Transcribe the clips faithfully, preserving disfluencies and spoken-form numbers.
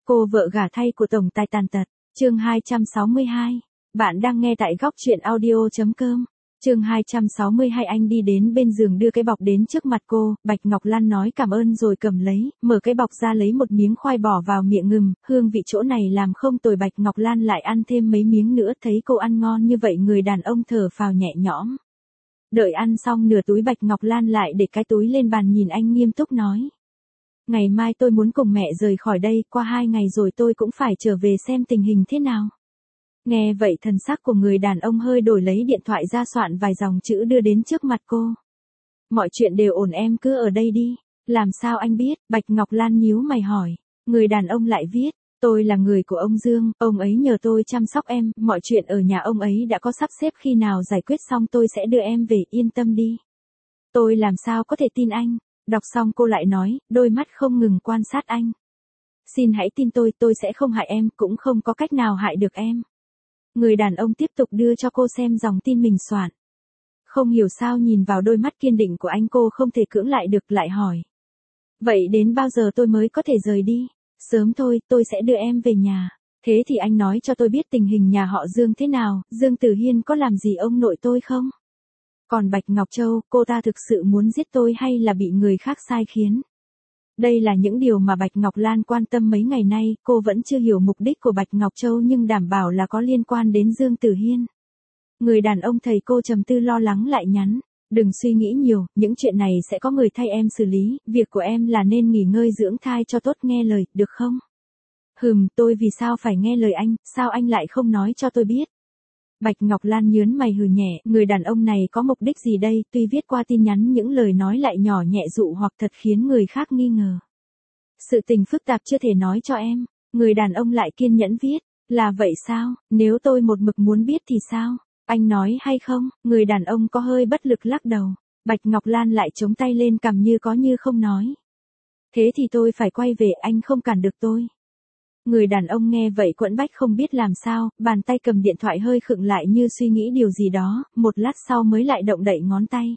Cô vợ gả thay của tổng tài tàn tật, chương hai trăm sáu mươi hai. Bạn đang nghe tại góc truyện audio.com. Chương hai trăm sáu mươi hai. Anh đi đến bên giường đưa cái bọc đến trước mặt cô, Bạch Ngọc Lan nói cảm ơn rồi cầm lấy, mở cái bọc ra lấy một miếng khoai bỏ vào miệng ngừng, hương vị chỗ này làm không tồi. Bạch Ngọc Lan lại ăn thêm mấy miếng nữa, thấy cô ăn ngon như vậy người đàn ông thở phào nhẹ nhõm. Đợi ăn xong nửa túi Bạch Ngọc Lan lại để cái túi lên bàn nhìn anh nghiêm túc nói. Ngày mai tôi muốn cùng mẹ rời khỏi đây, qua hai ngày rồi tôi cũng phải trở về xem tình hình thế nào. Nghe vậy thần sắc của người đàn ông hơi đổi, lấy điện thoại ra soạn vài dòng chữ đưa đến trước mặt cô. Mọi chuyện đều ổn, em cứ ở đây đi. Làm sao anh biết? Bạch Ngọc Lan nhíu mày hỏi. Người đàn ông lại viết. Tôi là người của ông Dương, ông ấy nhờ tôi chăm sóc em, mọi chuyện ở nhà ông ấy đã có sắp xếp, khi nào giải quyết xong tôi sẽ đưa em về, yên tâm đi. Tôi làm sao có thể tin anh? Đọc xong cô lại nói, đôi mắt không ngừng quan sát anh. Xin hãy tin tôi, tôi sẽ không hại em, cũng không có cách nào hại được em. Người đàn ông tiếp tục đưa cho cô xem dòng tin mình soạn. Không hiểu sao nhìn vào đôi mắt kiên định của anh cô không thể cưỡng lại được, lại hỏi. Vậy đến bao giờ tôi mới có thể rời đi? Sớm thôi, tôi sẽ đưa em về nhà. Thế thì anh nói cho tôi biết tình hình nhà họ Dương thế nào, Dương Tử Hiên có làm gì ông nội tôi không? Còn Bạch Ngọc Châu, cô ta thực sự muốn giết tôi hay là bị người khác sai khiến? Đây là những điều mà Bạch Ngọc Lan quan tâm mấy ngày nay, cô vẫn chưa hiểu mục đích của Bạch Ngọc Châu nhưng đảm bảo là có liên quan đến Dương Tử Hiên. Người đàn ông thầy cô trầm tư lo lắng lại nhắn. Đừng suy nghĩ nhiều, những chuyện này sẽ có người thay em xử lý, việc của em là nên nghỉ ngơi dưỡng thai cho tốt, nghe lời, được không? Hừm, tôi vì sao phải nghe lời anh, sao anh lại không nói cho tôi biết? Bạch Ngọc Lan nhớn mày hừ nhẹ, người đàn ông này có mục đích gì đây, tuy viết qua tin nhắn những lời nói lại nhỏ nhẹ dụ hoặc thật khiến người khác nghi ngờ. Sự tình phức tạp chưa thể nói cho em, người đàn ông lại kiên nhẫn viết, là vậy sao, nếu tôi một mực muốn biết thì sao? Anh nói hay không? Người đàn ông có hơi bất lực lắc đầu. Bạch Ngọc Lan lại chống tay lên cằm như có như không nói. Thế thì tôi phải quay về, anh không cản được tôi. Người đàn ông nghe vậy quẫn bách không biết làm sao, bàn tay cầm điện thoại hơi khựng lại như suy nghĩ điều gì đó, một lát sau mới lại động đậy ngón tay.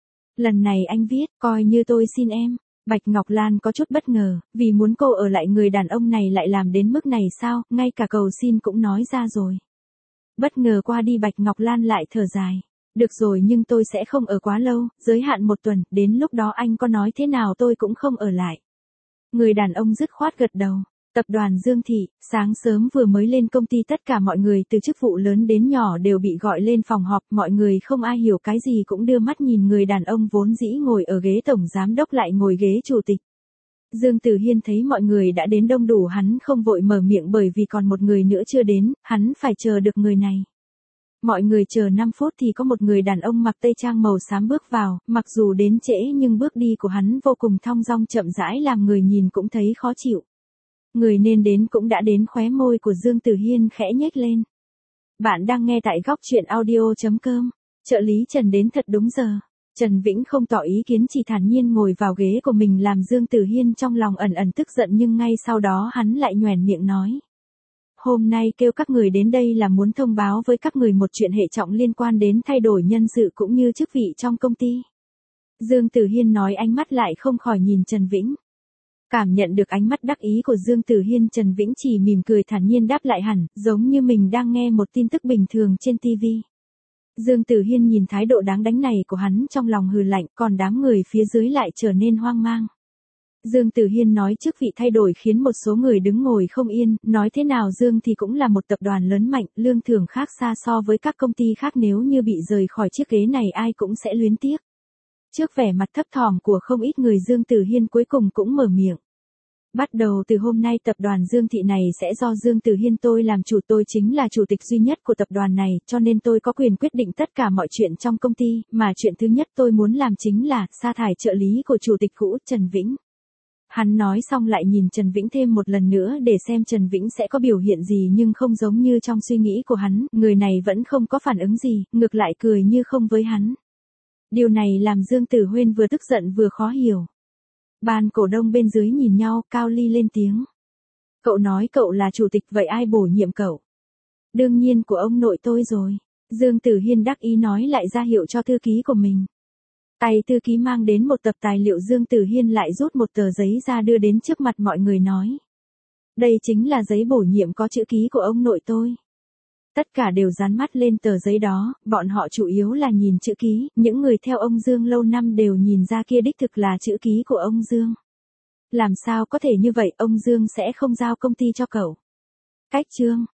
Lần này anh viết, coi như tôi xin em. Bạch Ngọc Lan có chút bất ngờ, vì muốn cô ở lại người đàn ông này lại làm đến mức này sao, ngay cả cầu xin cũng nói ra rồi. Bất ngờ qua đi Bạch Ngọc Lan lại thở dài. Được rồi, nhưng tôi sẽ không ở quá lâu, giới hạn một tuần, đến lúc đó anh có nói thế nào tôi cũng không ở lại. Người đàn ông dứt khoát gật đầu. Tập đoàn Dương Thị, sáng sớm vừa mới lên công ty tất cả mọi người từ chức vụ lớn đến nhỏ đều bị gọi lên phòng họp, mọi người không ai hiểu cái gì cũng đưa mắt nhìn người đàn ông vốn dĩ ngồi ở ghế tổng giám đốc lại ngồi ghế chủ tịch. Dương Tử Hiên thấy mọi người đã đến đông đủ, hắn không vội mở miệng bởi vì còn một người nữa chưa đến, hắn phải chờ được người này. Mọi người chờ năm phút thì có một người đàn ông mặc tây trang màu xám bước vào, mặc dù đến trễ nhưng bước đi của hắn vô cùng thong dong chậm rãi làm người nhìn cũng thấy khó chịu. Người nên đến cũng đã đến, khóe môi của Dương Tử Hiên khẽ nhếch lên. Bạn đang nghe tại góc truyện audio.com. Trợ lý Trần đến thật đúng giờ. Trần Vĩnh không tỏ ý kiến, chỉ thản nhiên ngồi vào ghế của mình làm Dương Tử Hiên trong lòng ẩn ẩn tức giận, nhưng ngay sau đó hắn lại nhoẻn miệng nói. Hôm nay kêu các người đến đây là muốn thông báo với các người một chuyện hệ trọng liên quan đến thay đổi nhân sự cũng như chức vị trong công ty. Dương Tử Hiên nói, ánh mắt lại không khỏi nhìn Trần Vĩnh. Cảm nhận được ánh mắt đắc ý của Dương Tử Hiên, Trần Vĩnh chỉ mỉm cười thản nhiên đáp lại hẳn, giống như mình đang nghe một tin tức bình thường trên ti vi. Dương Tử Hiên nhìn thái độ đáng đánh này của hắn trong lòng hừ lạnh, còn đám người phía dưới lại trở nên hoang mang. Dương Tử Hiên nói chức vị thay đổi khiến một số người đứng ngồi không yên, nói thế nào Dương thì cũng là một tập đoàn lớn mạnh, lương thưởng khác xa so với các công ty khác, nếu như bị rời khỏi chiếc ghế này ai cũng sẽ luyến tiếc. Trước vẻ mặt thấp thỏm của không ít người, Dương Tử Hiên cuối cùng cũng mở miệng. Bắt đầu từ hôm nay tập đoàn Dương Thị này sẽ do Dương Tử Hiên tôi làm chủ, tôi chính là chủ tịch duy nhất của tập đoàn này, cho nên tôi có quyền quyết định tất cả mọi chuyện trong công ty, mà chuyện thứ nhất tôi muốn làm chính là sa thải trợ lý của chủ tịch cũ Trần Vĩnh. Hắn nói xong lại nhìn Trần Vĩnh thêm một lần nữa để xem Trần Vĩnh sẽ có biểu hiện gì, nhưng không giống như trong suy nghĩ của hắn, người này vẫn không có phản ứng gì, ngược lại cười như không với hắn. Điều này làm Dương Tử Huyên vừa tức giận vừa khó hiểu. Ban cổ đông bên dưới nhìn nhau, Cao Ly lên tiếng. Cậu nói cậu là chủ tịch, vậy ai bổ nhiệm cậu? Đương nhiên của ông nội tôi rồi. Dương Tử Hiên đắc ý nói, lại ra hiệu cho thư ký của mình. Tay thư ký mang đến một tập tài liệu, Dương Tử Hiên lại rút một tờ giấy ra đưa đến trước mặt mọi người nói. Đây chính là giấy bổ nhiệm có chữ ký của ông nội tôi. Tất cả đều dán mắt lên tờ giấy đó, bọn họ chủ yếu là nhìn chữ ký, những người theo ông Dương lâu năm đều nhìn ra kia đích thực là chữ ký của ông Dương. Làm sao có thể như vậy, ông Dương sẽ không giao công ty cho cậu. Cách chương